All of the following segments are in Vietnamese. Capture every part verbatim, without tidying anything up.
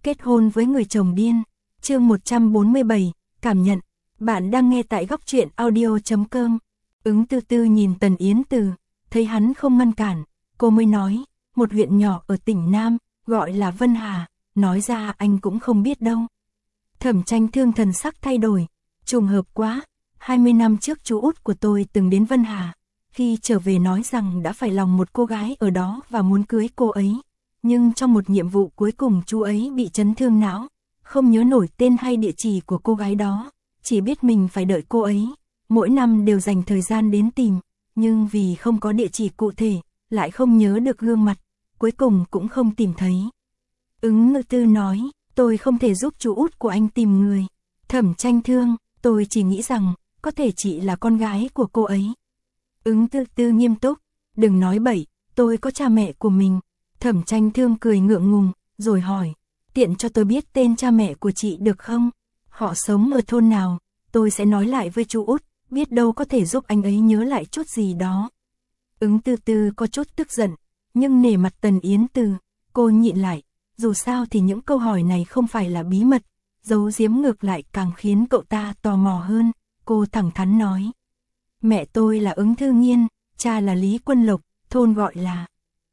Kết hôn với người chồng điên. Chương một trăm bốn mươi bảy, cảm nhận. Bạn đang nghe tại góc truyện audio chấm com. Ứng Tư Tư nhìn Tần Yến Từ, thấy hắn không ngăn cản, cô mới nói, một huyện nhỏ ở tỉnh Nam, gọi là Vân Hà, nói ra anh cũng không biết đâu. Thẩm Tranh Thương thần sắc thay đổi, trùng hợp quá, hai mươi năm trước chú út của tôi từng đến Vân Hà, khi trở về nói rằng đã phải lòng một cô gái ở đó và muốn cưới cô ấy. Nhưng trong một nhiệm vụ cuối cùng chú ấy bị chấn thương não, không nhớ nổi tên hay địa chỉ của cô gái đó, chỉ biết mình phải đợi cô ấy, mỗi năm đều dành thời gian đến tìm, nhưng vì không có địa chỉ cụ thể, lại không nhớ được gương mặt, cuối cùng cũng không tìm thấy. Ứng Ngự Tư nói, tôi không thể giúp chú út của anh tìm người. Thẩm Tranh Thương, tôi chỉ nghĩ rằng, có thể chị là con gái của cô ấy. Ứng Tư Tư nghiêm túc, đừng nói bậy, tôi có cha mẹ của mình. Thẩm Tranh Thương cười ngượng ngùng, rồi hỏi, tiện cho tôi biết tên cha mẹ của chị được không? Họ sống ở thôn nào? Tôi sẽ nói lại với chú út, biết đâu có thể giúp anh ấy nhớ lại chút gì đó. Ứng Tư Tư có chút tức giận, nhưng nể mặt Tần Yến Từ, cô nhịn lại, dù sao thì những câu hỏi này không phải là bí mật, giấu giếm ngược lại càng khiến cậu ta tò mò hơn, cô thẳng thắn nói. Mẹ tôi là Ứng Thư Nghiên, cha là Lý Quân Lộc, thôn gọi là...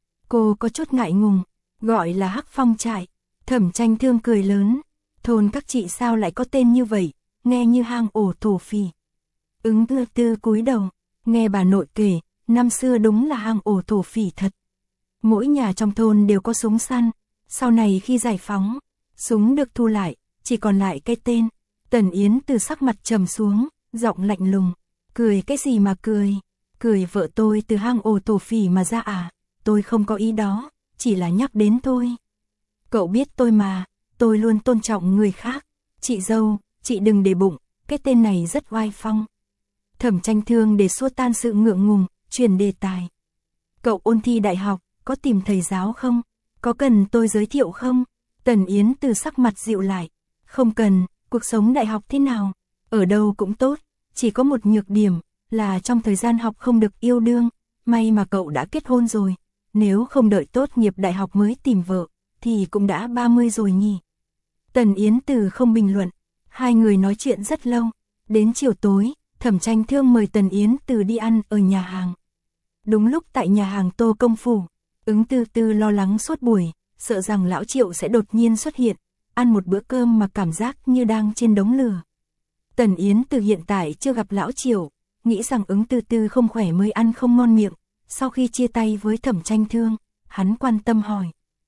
Cô có chút ngại ngùng, gọi là Hắc Phong trại. Thẩm Tranh Thương cười lớn, thôn các chị sao lại có tên như vậy, nghe như hang ổ thổ phỉ. Ứng Tư Tư cúi đầu, nghe bà nội kể, năm xưa đúng là hang ổ thổ phỉ thật. Mỗi nhà trong thôn đều có súng săn, sau này khi giải phóng, súng được thu lại, chỉ còn lại cái tên. Tần Yến Từ sắc mặt trầm xuống, giọng lạnh lùng, cười cái gì mà cười, cười vợ tôi từ hang ổ thổ phỉ mà ra à, tôi không có ý đó, chỉ là nhắc đến thôi. Cậu biết tôi mà, tôi luôn tôn trọng người khác, chị dâu, chị đừng để bụng, cái tên này rất oai phong. Thẩm Tranh Thương để xua tan sự ngượng ngùng, chuyển đề tài. Cậu ôn thi đại học, có tìm thầy giáo không? Có cần tôi giới thiệu không? Tần Yến Từ sắc mặt dịu lại. Không cần, cuộc sống đại học thế nào? Ở đâu cũng tốt, chỉ có một nhược điểm, là trong thời gian học không được yêu đương. May mà cậu đã kết hôn rồi, nếu không đợi tốt nghiệp đại học mới tìm vợ, thì cũng đã ba mươi rồi nhỉ. Tần Yến Từ không bình luận, hai người nói chuyện rất lâu. Đến chiều tối, Thẩm Tranh Thương mời Tần Yến Từ đi ăn ở nhà hàng. Đúng lúc tại nhà hàng Tô Công Phủ, Ứng Tư Tư lo lắng suốt buổi, sợ rằng lão Triệu sẽ đột nhiên xuất hiện, ăn một bữa cơm mà cảm giác như đang trên đống lửa. Tần Yến Từ hiện tại chưa gặp lão Triệu, nghĩ rằng Ứng Tư Tư không khỏe mới ăn không ngon miệng. Sau khi chia tay với Thẩm Tranh Thương, hắn quan tâm hỏi.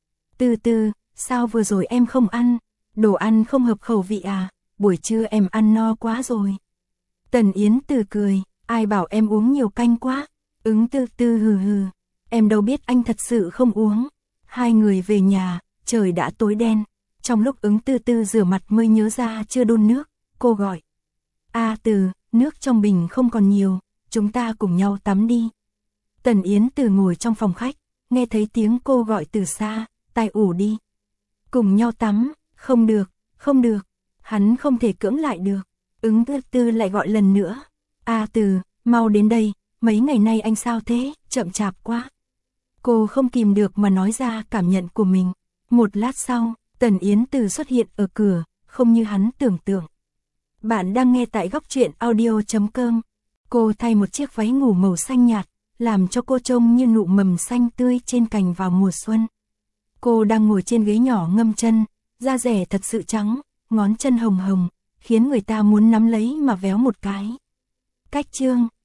Tư Tư, sao vừa rồi em không ăn? Đồ ăn không hợp khẩu vị à? Buổi trưa em ăn no quá rồi. Tần Yến Từ cười, ai bảo em uống nhiều canh quá? Ứng Tư Tư hừ hừ, em đâu biết anh thật sự không uống. Hai người về nhà, trời đã tối đen. Trong lúc Ứng Tư Tư rửa mặt mới nhớ ra chưa đun nước, cô gọi. A Từ, nước trong bình không còn nhiều, chúng ta cùng nhau tắm đi. Tần Yến Từ ngồi trong phòng khách, nghe thấy tiếng cô gọi từ xa, tai ù đi. Cùng nhau tắm, không được, không được, hắn không thể cưỡng lại được. Ứng Tư Tư lại gọi lần nữa. A Từ, mau đến đây, mấy ngày nay anh sao thế, chậm chạp quá. Cô không kìm được mà nói ra cảm nhận của mình. Một lát sau, Tần Yến Từ xuất hiện ở cửa, không như hắn tưởng tượng. Bạn đang nghe tại góc truyện audio chấm com. Cô thay một chiếc váy ngủ màu xanh nhạt, làm cho cô trông như nụ mầm xanh tươi trên cành vào mùa xuân. Cô đang ngồi trên ghế nhỏ ngâm chân, da dẻ thật sự trắng, ngón chân hồng hồng, khiến người ta muốn nắm lấy mà véo một cái. Cách chương